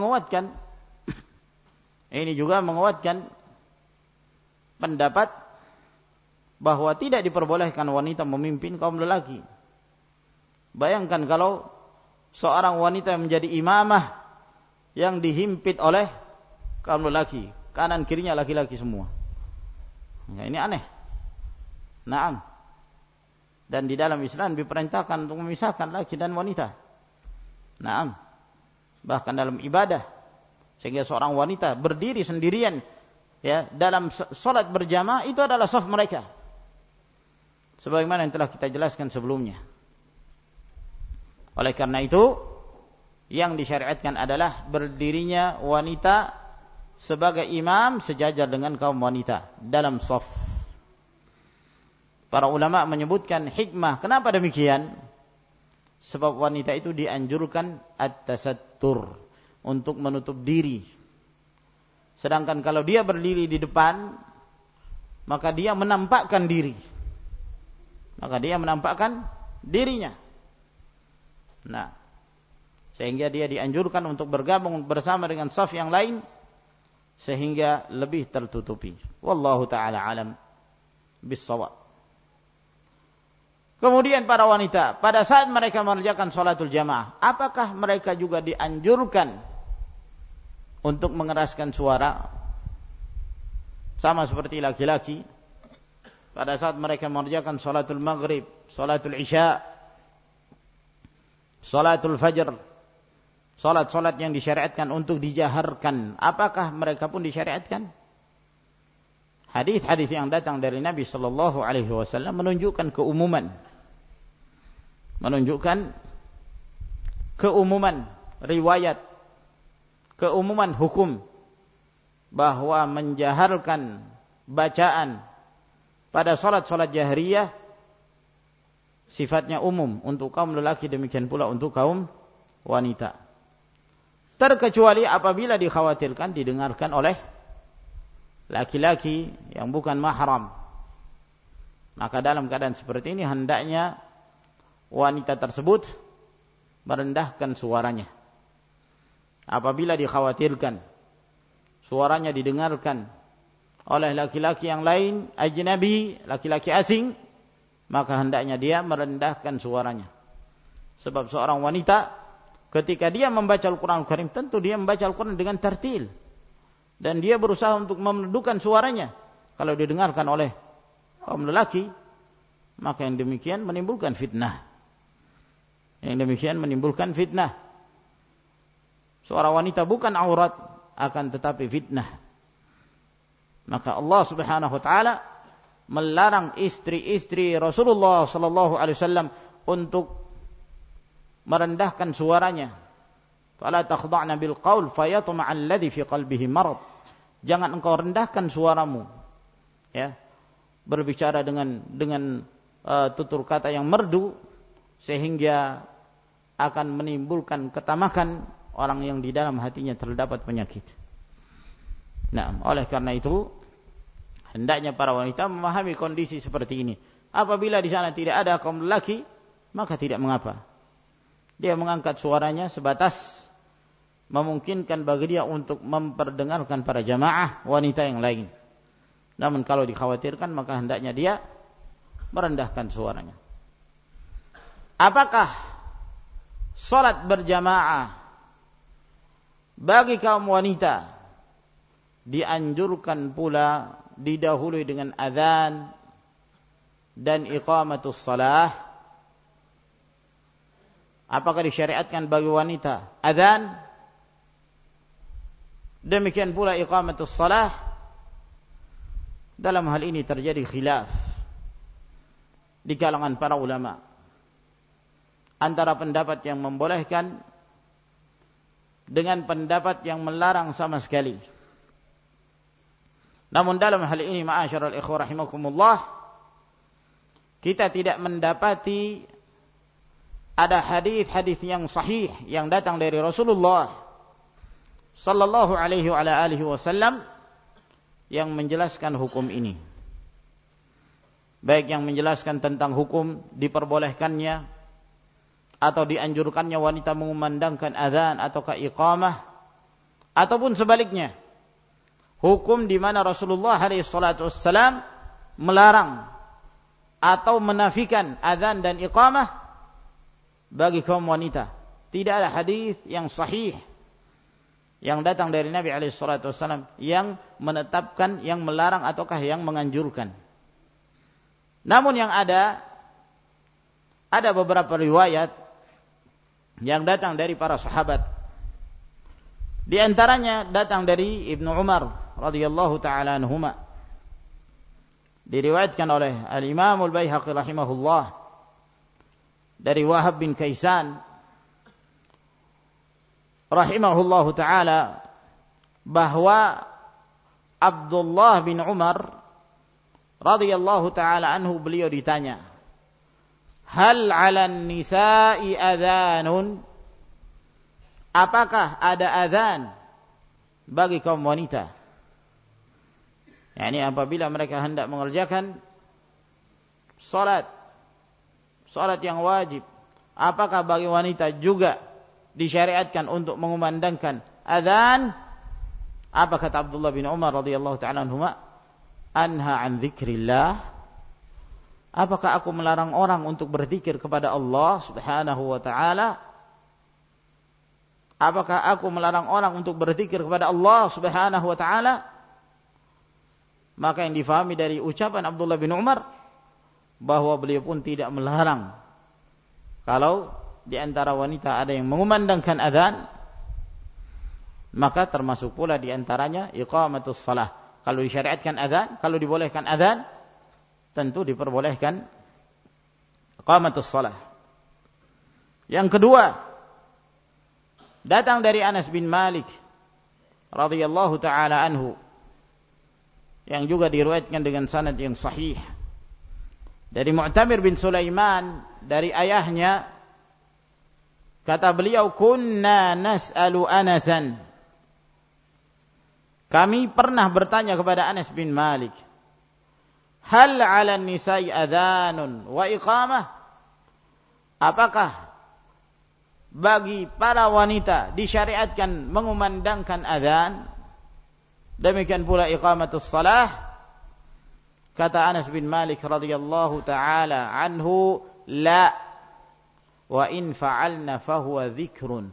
menguatkan pendapat bahwa tidak diperbolehkan wanita memimpin kaum lelaki. Bayangkan kalau seorang wanita menjadi imamah yang dihimpit oleh kaum lelaki, kanan kirinya laki-laki semua. Ya, ini aneh. Naam. Dan di dalam Islam diperintahkan untuk memisahkan laki dan wanita. Naam. Bahkan dalam ibadah, sehingga seorang wanita berdiri sendirian ya dalam salat berjamaah itu adalah shaf mereka. Sebagaimana yang telah kita jelaskan sebelumnya. Oleh karena itu, yang disyariatkan adalah berdirinya wanita sebagai imam sejajar dengan kaum wanita dalam shaf. Para ulama menyebutkan hikmah kenapa demikian? Sebab wanita itu dianjurkan at-tasattur, untuk menutup diri. Sedangkan kalau dia berdiri di depan, maka dia menampakkan diri. Maka dia menampakkan dirinya. Nah, sehingga dia dianjurkan untuk bergabung bersama dengan saf yang lain sehingga lebih tertutupi. Wallahu taala alam bis-shawab. Kemudian para wanita pada saat mereka mengerjakan salatul jamaah, apakah mereka juga dianjurkan untuk mengeraskan suara sama seperti laki-laki pada saat mereka mengerjakan salatul maghrib, salatul isya, salatul fajr, salat-salat yang disyariatkan untuk dijaharkan, apakah mereka pun disyariatkan? Hadis-hadis yang datang dari Nabi sallallahu alaihi wasallam menunjukkan keumuman riwayat, keumuman hukum bahwa menjaharkan bacaan pada salat-salat jahriyah sifatnya umum untuk kaum lelaki, demikian pula untuk kaum wanita. Terkecuali apabila dikhawatirkan didengarkan oleh laki-laki yang bukan mahram. Maka dalam keadaan seperti ini hendaknya wanita tersebut merendahkan suaranya. Apabila dikhawatirkan suaranya didengarkan oleh laki-laki yang lain, ajnabi, laki-laki asing, maka hendaknya dia merendahkan suaranya. Sebab seorang wanita ketika dia membaca Al-Quran Al-Karim, tentu dia membaca Al-Quran dengan tartil. Dan dia berusaha untuk memerdukan suaranya. Kalau didengarkan oleh kaum lelaki, maka yang demikian menimbulkan fitnah. Suara wanita bukan aurat, akan tetapi fitnah. Maka Allah Subhanahu wa taala melarang istri-istri Rasulullah sallallahu alaihi wasallam untuk merendahkan suaranya. Fala takhda'na bil qaul fayatma'a alladhi fi qalbihi marad. Jangan engkau rendahkan suaramu, ya, berbicara dengan tutur kata yang merdu sehingga akan menimbulkan ketamakan orang yang di dalam hatinya terdapat penyakit. Nah, oleh karena itu hendaknya para wanita memahami kondisi seperti ini. Apabila di sana tidak ada kaum lelaki, maka tidak mengapa. Dia mengangkat suaranya sebatas memungkinkan bagi dia untuk memperdengarkan para jamaah wanita yang lain. Namun kalau dikhawatirkan, maka hendaknya dia merendahkan suaranya. apakah salat berjamaah bagi kaum wanita dianjurkan pula didahului dengan azan dan iqamatus salah? Apakah disyariatkan bagi wanita azan, demikian pula iqamatus salah? Dalam hal ini terjadi khilaf di kalangan para ulama, antara pendapat yang membolehkan dengan pendapat yang melarang sama sekali. Namun dalam hal ini, ma'asyiral ikhwah rahimakumullah, kita tidak mendapati ada hadis-hadis yang sahih yang datang dari Rasulullah sallallahu alaihi wa alihi wasallam yang menjelaskan hukum ini. Baik yang menjelaskan tentang hukum diperbolehkannya atau dianjurkannya wanita mengumandangkan azan ataukah iqamah, ataupun sebaliknya, hukum di mana Rasulullah alaihi salatu wassalam melarang atau menafikan azan dan iqamah bagi kaum wanita. Tidak ada hadis yang sahih yang datang dari Nabi alaihi salatu wassalam yang menetapkan, yang melarang ataukah yang menganjurkan. Namun yang ada beberapa riwayat yang datang dari para sahabat. Di antaranya datang dari Ibnu Umar radhiyallahu taala anhuma. Diriwayatkan oleh Al-Imam Al-Baihaqi rahimahullah dari Wahab bin Kaisan rahimahullahu taala, bahwa Abdullah bin Umar radhiyallahu taala anhu, beliau ditanya, hal 'alan nisa'i adhanun, apakah ada azan bagi kaum wanita? Yani apabila mereka hendak mengerjakan salat yang wajib, apakah bagi wanita juga disyariatkan untuk mengumandangkan azan? Apa kata Abdullah bin Umar radhiyallahu ta'ala anhuma? Anha an dzikrillah, apakah aku melarang orang untuk berzikir kepada Allah subhanahu wa ta'ala? Apakah aku melarang orang untuk berzikir kepada Allah subhanahu wa ta'ala? Maka yang difahami dari ucapan Abdullah bin Umar, bahwa beliau pun tidak melarang kalau di antara wanita ada yang mengumandangkan azan, maka termasuk pula di antaranya iqamatus salah. Kalau disyariatkan azan, kalau dibolehkan azan, tentu diperbolehkan iqamatus salah. Yang kedua, datang dari Anas bin Malik radhiyallahu taala anhu, yang juga diriwayatkan dengan sanad yang sahih dari Mu'tamir bin Sulaiman dari ayahnya, kata beliau, kunna nas'alu Anasan, kami pernah bertanya kepada Anas bin Malik, hal 'alan nisa'i adhanun wa iqamah, apakah bagi para wanita disyariatkan mengumandangkan azan, demikian pula iqamatus salah? Kata Anas bin Malik radhiyallahu taala anhu, la, wa in fa'alna fahuwa dzikrun.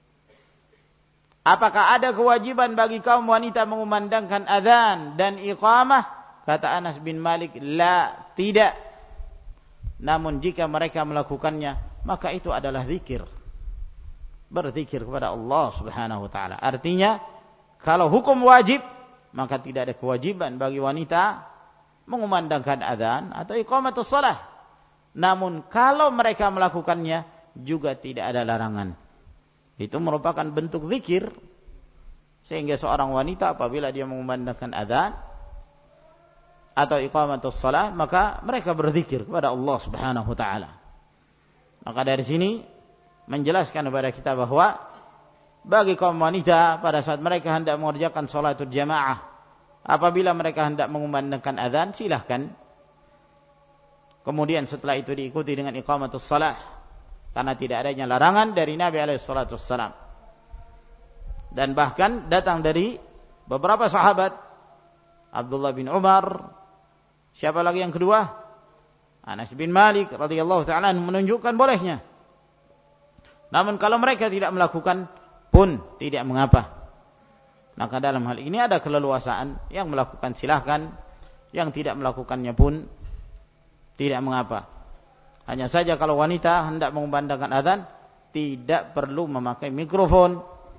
Apakah ada kewajiban bagi kaum wanita mengumandangkan azan dan iqamah? Kata Anas bin Malik, la, tidak. Namun jika mereka melakukannya, maka itu adalah zikir, berzikir kepada Allah subhanahu wa ta'ala. Artinya, kalau hukum wajib, maka tidak ada kewajiban bagi wanita mengumandangkan azan atau iqamatus shalah. Namun kalau mereka melakukannya, juga tidak ada larangan. Itu merupakan bentuk zikir, sehingga seorang wanita apabila dia mengumandangkan azan atau iqamatus shalah, maka mereka berzikir kepada Allah subhanahu wa ta'ala. Maka dari sini menjelaskan kepada kita bahwa bagi kaum wanita pada saat mereka hendak mengerjakan salatul jamaah, apabila mereka hendak mengumandangkan azan, silahkan. Kemudian setelah itu diikuti dengan iqamatus shalah, karena tidak adanya larangan dari Nabi alaihi salatu wassalam. Dan bahkan datang dari beberapa sahabat, Abdullah bin Umar, siapa lagi yang kedua? Anas bin Malik radhiyallahu taala menunjukkan bolehnya. Namun kalau mereka tidak melakukan pun tidak mengapa. Maka dalam hal ini ada keleluasaan, yang melakukan silahkan, yang tidak melakukannya pun tidak mengapa. Hanya saja kalau wanita hendak mengumandangkan azan, tidak perlu memakai mikrofon.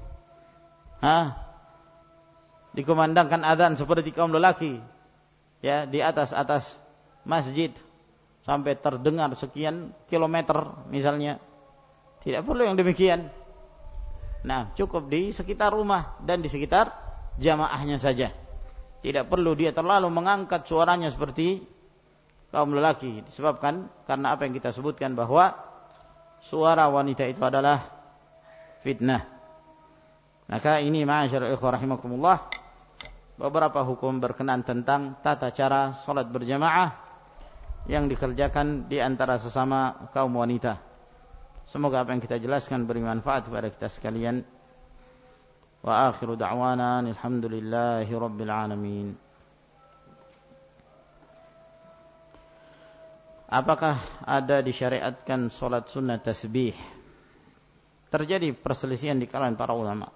Dikumandangkan azan seperti kaum lelaki, ya, di atas masjid sampai terdengar sekian kilometer misalnya. Tidak perlu yang demikian. Nah, cukup di sekitar rumah dan di sekitar jamaahnya saja. Tidak perlu dia terlalu mengangkat suaranya seperti kaum lelaki. Disebabkan karena apa yang kita sebutkan bahwa suara wanita itu adalah fitnah. Maka ini ma'asyiral ikhwah rahimakumullah, beberapa hukum berkenaan tentang tata cara salat berjamaah yang dikerjakan di antara sesama kaum wanita. Semoga apa yang kita jelaskan beri manfaat kepada kita sekalian. Wa akhiru da'wana alhamdulillahi rabbil alamin. Apakah ada disyariatkan salat sunnah tasbih? Terjadi perselisihan di kalangan para ulama,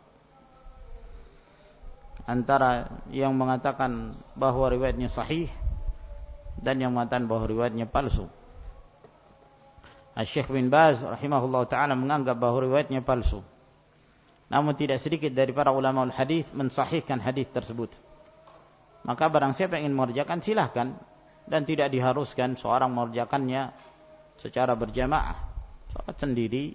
antara yang mengatakan bahwa riwayatnya sahih dan yang mengatakan bahwa riwayatnya palsu. Syekh bin Baz rahimahullah ta'ala menganggap bahwa riwayatnya palsu. Namun tidak sedikit dari para ulama al-hadis mensahihkan hadis tersebut. Maka barang siapa yang ingin mengerjakan silahkan, dan tidak diharuskan seorang mengerjakannya secara berjamaah. Salat sendiri,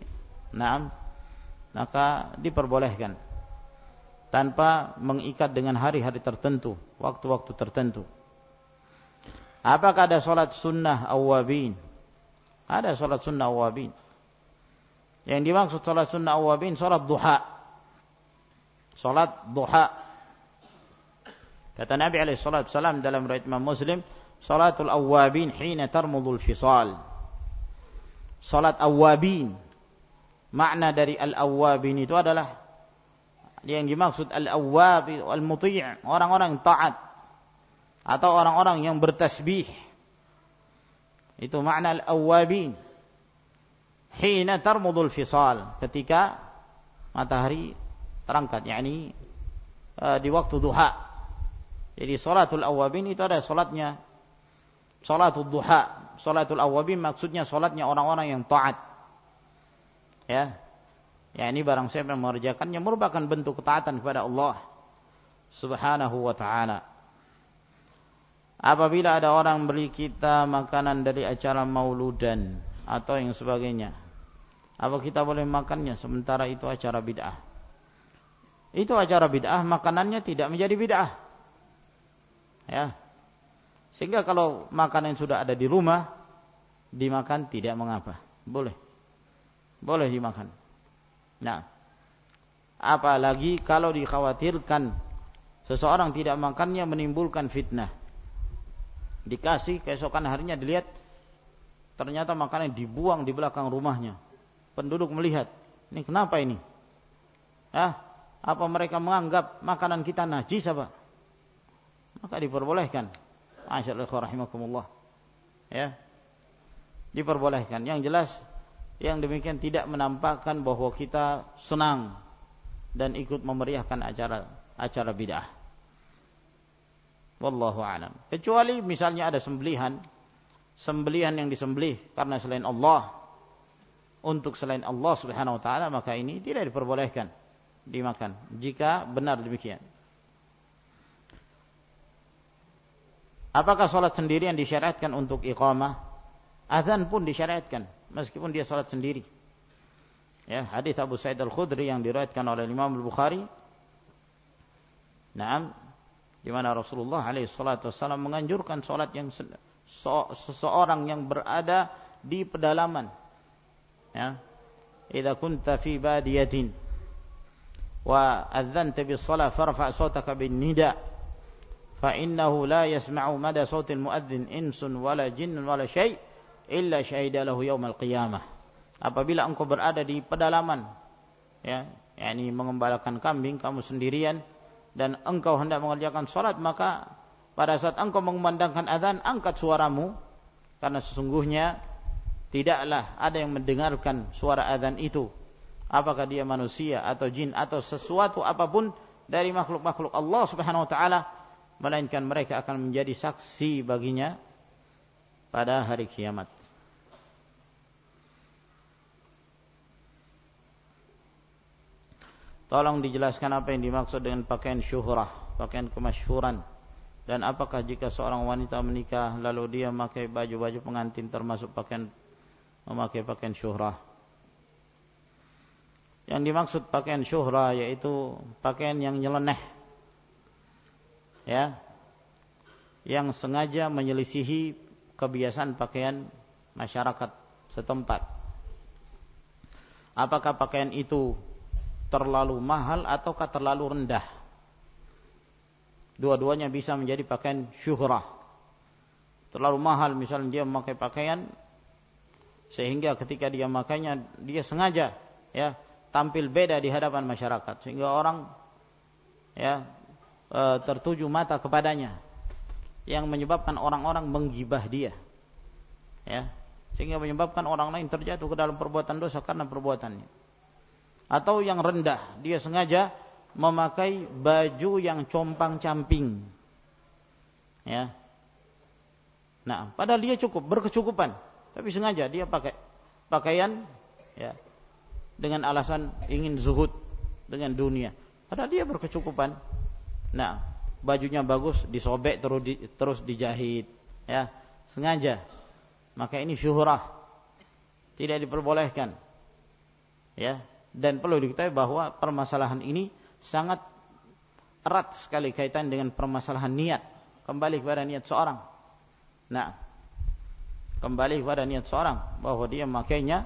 maka diperbolehkan tanpa mengikat dengan hari-hari tertentu, waktu-waktu tertentu. Apakah ada salat sunnah awwabin? Ada salat sunnah awwabin. Yang dimaksud salat sunnah awwabin salat duha. Salat duha. Kata Nabi alaihi salatu wasallam dalam riwayat Imam Muslim, salatul awwabin hina tarmudul fisal. Salat awwabin, makna dari al-awwabin itu adalah yang dimaksud al-awwab al-muti', orang-orang yang taat atau orang-orang yang bertasbih. Itu makna al-awwabin. Hina tarmudul fisal, ketika matahari terangkat, yakni di waktu duha. Jadi salatul awwabin itu ada salatnya salatul duha. Salatul awwabin maksudnya salatnya orang-orang yang taat. Ya. Yakni barang siapa yang mengerjakannya merupakan bentuk ketaatan kepada Allah Subhanahu wa ta'ala. Apabila ada orang beri kita makanan dari acara mauludan atau yang sebagainya, apa kita boleh makannya sementara itu acara bid'ah? Itu acara bid'ah, makanannya tidak menjadi bid'ah. Ya. Sehingga kalau makanan sudah ada di rumah, dimakan tidak mengapa. Boleh. Boleh dimakan. Nah, apalagi kalau dikhawatirkan seseorang tidak makannya menimbulkan fitnah. Dikasih, keesokan harinya dilihat ternyata makanan dibuang di belakang rumahnya. Penduduk melihat, ini kenapa ini? Apa mereka menganggap makanan kita najis apa? Maka diperbolehkan. Masyaallah rahimakumullah. Ya. Diperbolehkan. Yang jelas yang demikian tidak menampakkan bahwa kita senang dan ikut memeriahkan acara bid'ah. Wallahu a'lam. Kecuali misalnya ada sembelihan yang disembelih karena selain Allah, untuk selain Allah Subhanahu wa taala, maka ini tidak diperbolehkan dimakan jika benar demikian. Apakah salat sendiri yang disyariatkan untuk iqamah? Azan pun disyariatkan meskipun dia salat sendiri. Ya, hadis Abu Sa'id Al-Khudri yang diriwayatkan oleh Imam Al-Bukhari. Naam, di mana Rasulullah alaihi salatu wasallam menganjurkan salat yang seseorang yang berada di pedalaman. Ya. Idza kunta fi badiyatin wa adzanta bis shalah farfa' sautaka bin nida fa innahu la yasma'u mada sautil muadzin insun wala jinnun wala syai' illa syahida lahu yaumal qiyamah. Apabila engkau berada di pedalaman, ya, yakni mengembalakan kambing kamu sendirian, dan engkau hendak mengerjakan salat, maka pada saat engkau mengumandangkan azan, angkat suaramu Karena sesungguhnya tidaklah ada yang mendengarkan suara azan itu, apakah dia manusia atau jin atau sesuatu apapun dari makhluk-makhluk Allah Subhanahu wa taala, melainkan mereka akan menjadi saksi baginya pada hari kiamat. Tolong dijelaskan apa yang dimaksud dengan pakaian syuhrah, pakaian kemasyhuran, dan apakah jika seorang wanita menikah lalu dia memakai baju-baju pengantin termasuk memakai pakaian syuhrah. Yang dimaksud pakaian syuhrah yaitu pakaian yang nyeleneh, ya, yang sengaja menyelisihi kebiasaan pakaian masyarakat setempat. Apakah pakaian itu terlalu mahal ataukah terlalu rendah? Dua-duanya bisa menjadi pakaian syuhrah. Terlalu mahal, misalnya dia memakai pakaian sehingga ketika dia memakainya dia sengaja, ya, tampil beda di hadapan masyarakat sehingga orang, ya, tertuju mata kepadanya, yang menyebabkan orang-orang menggibah dia, ya, sehingga menyebabkan orang lain terjatuh ke dalam perbuatan dosa karena perbuatannya. Atau yang rendah, dia sengaja memakai baju yang compang-camping, ya. Nah, padahal dia berkecukupan, tapi sengaja dia pakai pakaian, ya, dengan alasan ingin zuhud dengan dunia, padahal dia berkecukupan. Nah, bajunya bagus, disobek terus dijahit, ya, sengaja. Maka ini syuhrah, tidak diperbolehkan, ya. Dan perlu diketahui bahwa permasalahan ini sangat erat sekali kaitan dengan permasalahan niat, kembali kepada niat seorang. Nah, kembali kepada niat seorang bahwa dia memakainya,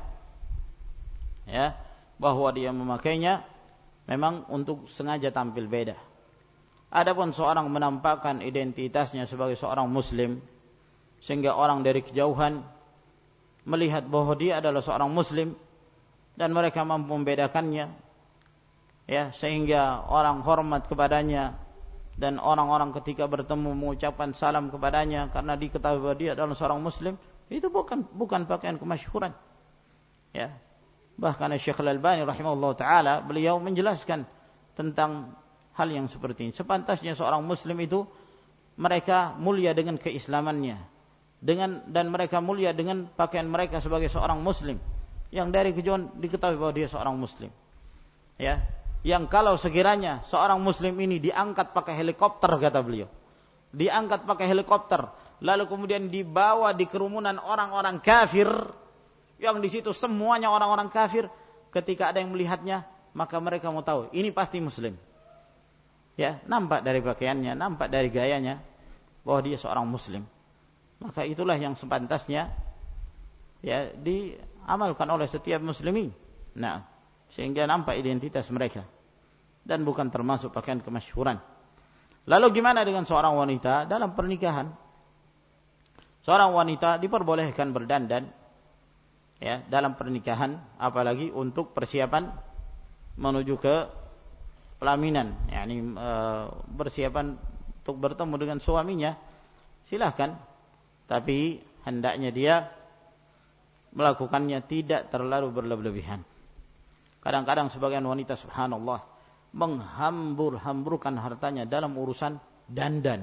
ya, bahwa dia memakainya memang untuk sengaja tampil beda. Adapun seorang menampakkan identitasnya sebagai seorang muslim sehingga orang dari kejauhan melihat bahwa dia adalah seorang muslim dan mereka mampu membedakannya, ya, sehingga orang hormat kepadanya dan orang-orang ketika bertemu mengucapkan salam kepadanya karena diketahui bahwa dia adalah seorang muslim, itu bukan pakaian kemasyhuran, ya. Bahkan Syekh Al-Albani rahimahullah taala beliau menjelaskan tentang hal yang seperti ini. Sepantasnya seorang muslim itu mereka mulia dengan keislamannya, dan mereka mulia dengan pakaian mereka sebagai seorang muslim yang dari kejauhan diketahui bahwa dia seorang muslim, ya. Yang kalau sekiranya seorang muslim ini diangkat pakai helikopter, kata beliau, diangkat pakai helikopter lalu kemudian dibawa di kerumunan orang-orang kafir yang di situ semuanya orang-orang kafir, ketika ada yang melihatnya maka mereka mau tahu ini pasti muslim, ya, nampak dari pakaiannya, nampak dari gayanya bahwa dia seorang muslim. Maka itulah yang sepantasnya, ya, diamalkan oleh setiap muslimin. Nah, sehingga nampak identitas mereka dan bukan termasuk pakaian kemasyhuran. Lalu gimana dengan seorang wanita dalam pernikahan? Seorang wanita diperbolehkan berdandan, ya, dalam pernikahan, apalagi untuk persiapan menuju ke pelaminan, yakni persiapan untuk bertemu dengan suaminya, silahkan, tapi hendaknya dia melakukannya tidak terlalu berlebihan. Kadang-kadang sebagian wanita, subhanallah, menghambur-hamburkan hartanya dalam urusan dandan,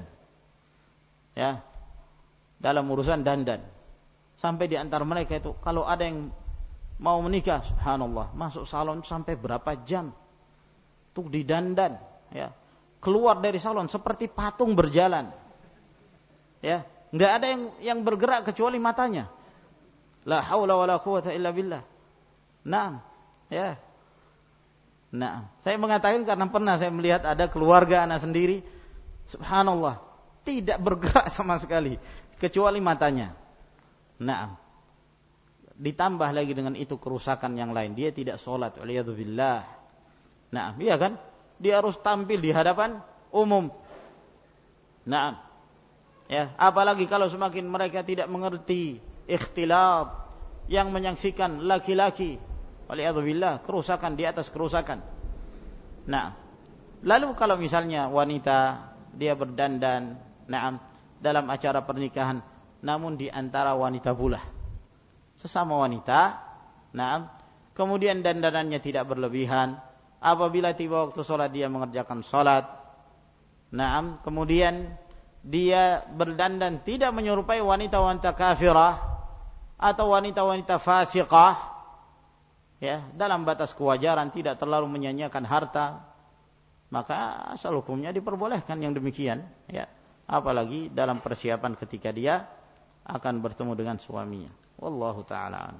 ya, dalam urusan dandan. Sampai di antara mereka itu kalau ada yang mau menikah, subhanallah, masuk salon sampai berapa jam untuk didandan, ya. Keluar dari salon seperti patung berjalan, ya. Enggak ada yang bergerak kecuali matanya. La haula wala quwata illa billah. Naam, ya. Nah, saya mengatakan karena pernah saya melihat ada keluarga anak sendiri, subhanallah, tidak bergerak sama sekali kecuali matanya. Nah, ditambah lagi dengan itu kerusakan yang lain, dia tidak sholat, waliyadzubillah. Nah, iya kan? Dia harus tampil di hadapan umum. Nah, ya, apalagi kalau semakin mereka tidak mengerti ikhtilat yang menyaksikan laki-laki, waliyadzubillah, kerusakan di atas kerusakan. Nah, lalu kalau misalnya wanita dia berdandan, dalam acara pernikahan, namun di antara wanita pula. Sesama wanita, kemudian dandanannya tidak berlebihan. Apabila tiba waktu sholat dia mengerjakan sholat. Kemudian dia berdandan tidak menyerupai wanita-wanita kafirah atau wanita-wanita fasiqah, ya, dalam batas kewajaran, tidak terlalu menyanyiakan harta, maka asal hukumnya diperbolehkan yang demikian, ya. Apalagi dalam persiapan ketika dia akan bertemu dengan suaminya. Wallahu ta'ala.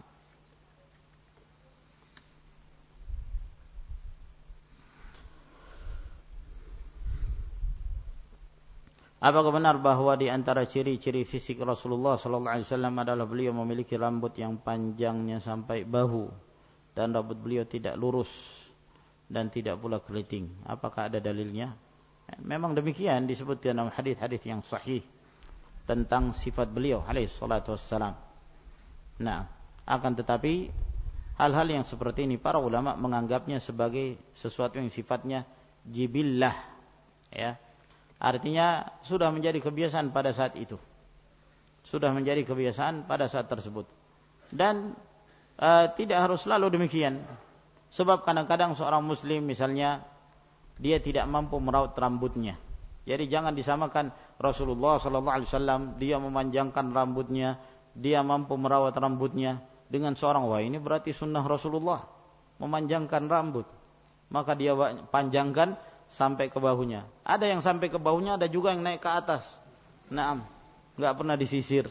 Apakah benar bahwa di antara ciri-ciri fisik Rasulullah sallallahu alaihi wasallam adalah beliau memiliki rambut yang panjangnya sampai bahu dan rambut beliau tidak lurus dan tidak pula keriting? Apakah ada dalilnya? Memang demikian disebutkan dalam hadis-hadis yang sahih tentang sifat beliau alaihi salatu wassalam. Nah, akan tetapi hal-hal yang seperti ini para ulama menganggapnya sebagai sesuatu yang sifatnya jibillah, ya. Artinya sudah menjadi kebiasaan pada saat itu. Sudah menjadi kebiasaan pada saat tersebut. Dan tidak harus selalu demikian. Sebab kadang-kadang seorang muslim misalnya dia tidak mampu merawat rambutnya. Jadi jangan disamakan Rasulullah sallallahu alaihi wasallam dia memanjangkan rambutnya, dia mampu merawat rambutnya dengan seorang, wah ini berarti sunnah Rasulullah memanjangkan rambut. Maka dia panjangkan sampai ke bahunya. Ada yang sampai ke bahunya, ada juga yang naik ke atas. Enggak pernah disisir.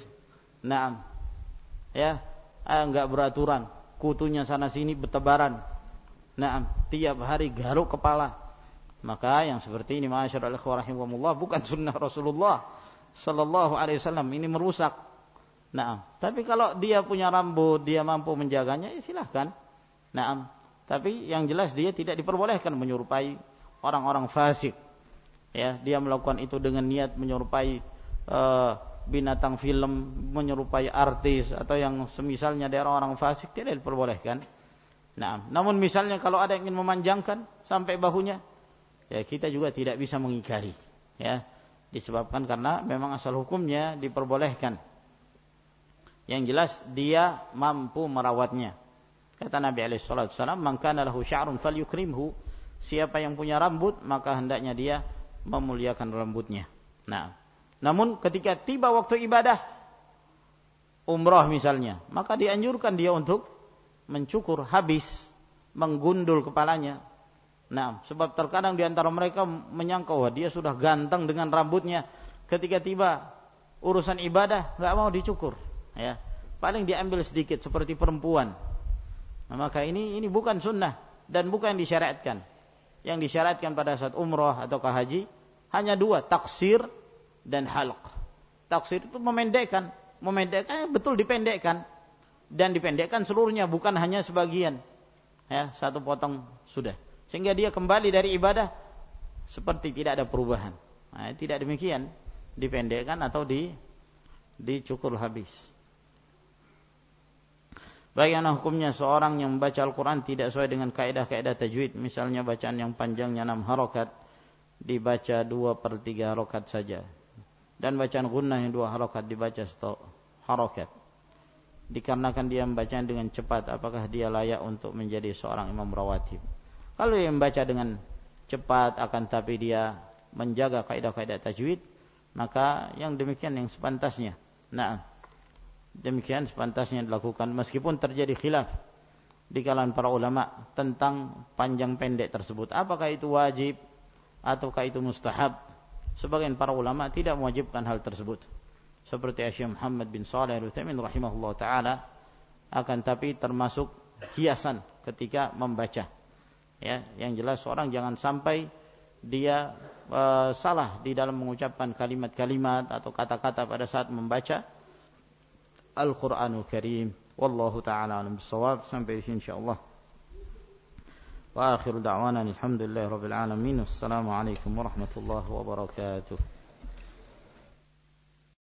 Ya, enggak beraturan. Kutunya sana sini bertebaran. Tiap hari garuk kepala. Maka yang seperti ini, ma'asyiral ikhwah rahimakumullah, bukan sunnah Rasulullah sallallahu alaihi wasallam. Ini merusak. Tapi kalau dia punya rambut, dia mampu menjaganya, ya silahkan. Tapi yang jelas dia tidak diperbolehkan menyerupai orang-orang fasik, ya, dia melakukan itu dengan niat menyerupai binatang film, menyerupai artis atau yang semisalnya dari orang fasik, tidak diperbolehkan. Namun misalnya kalau ada yang ingin memanjangkan sampai bahunya, ya kita juga tidak bisa mengingkari, ya, disebabkan karena memang asal hukumnya diperbolehkan. Yang jelas dia mampu merawatnya. Kata Nabi alaihi salatu wasallam, "Man kana lahu sya'run falyukrimhu." Siapa yang punya rambut, maka hendaknya dia memuliakan rambutnya. Namun ketika tiba waktu ibadah, umrah misalnya, maka dianjurkan dia untuk mencukur habis, menggundul kepalanya. Sebab terkadang di antara mereka menyangka, wah dia sudah ganteng dengan rambutnya. Ketika tiba urusan ibadah, enggak mau dicukur, ya. Paling diambil sedikit seperti perempuan. Maka ini bukan sunnah dan bukan yang disyariatkan. Yang disyaratkan pada saat umrah atau haji hanya dua, taksir dan halq. Taksir itu memendekkan betul dipendekkan, dan dipendekkan seluruhnya, bukan hanya sebagian, ya, satu potong sudah, sehingga dia kembali dari ibadah seperti tidak ada perubahan. Tidak demikian, dipendekkan atau dicukur habis. Bagaimana hukumnya seorang yang membaca Al-Quran tidak sesuai dengan kaidah-kaidah tajwid? Misalnya bacaan yang panjangnya 6 harokat dibaca 2/3 harokat saja, dan bacaan gunnah yang 2 harokat dibaca 1 harokat. Dikarenakan dia membacanya dengan cepat, apakah dia layak untuk menjadi seorang imam rawatib? Kalau dia membaca dengan cepat akan tapi dia menjaga kaidah-kaidah tajwid, maka yang demikian yang sepantasnya. Demikian sepantasnya dilakukan, meskipun terjadi khilaf di kalangan para ulama tentang panjang pendek tersebut. Apakah itu wajib ataukah itu mustahab? Sebagian para ulama tidak mewajibkan hal tersebut, seperti Syekh Muhammad bin Shalih Al-Utsaimin rahimahullah taala, akan tapi termasuk hiasan ketika membaca. Ya, yang jelas seorang jangan sampai dia salah di dalam mengucapkan kalimat-kalimat atau kata-kata pada saat membaca Al-Quranul Karim. Wallahu ta'ala alam bissawab. Sampai di sini insyaallah. Wa akhiru da'wana alhamdulillahi rabbil alamin. Wassalamu alaikum warahmatullahi wabarakatuh.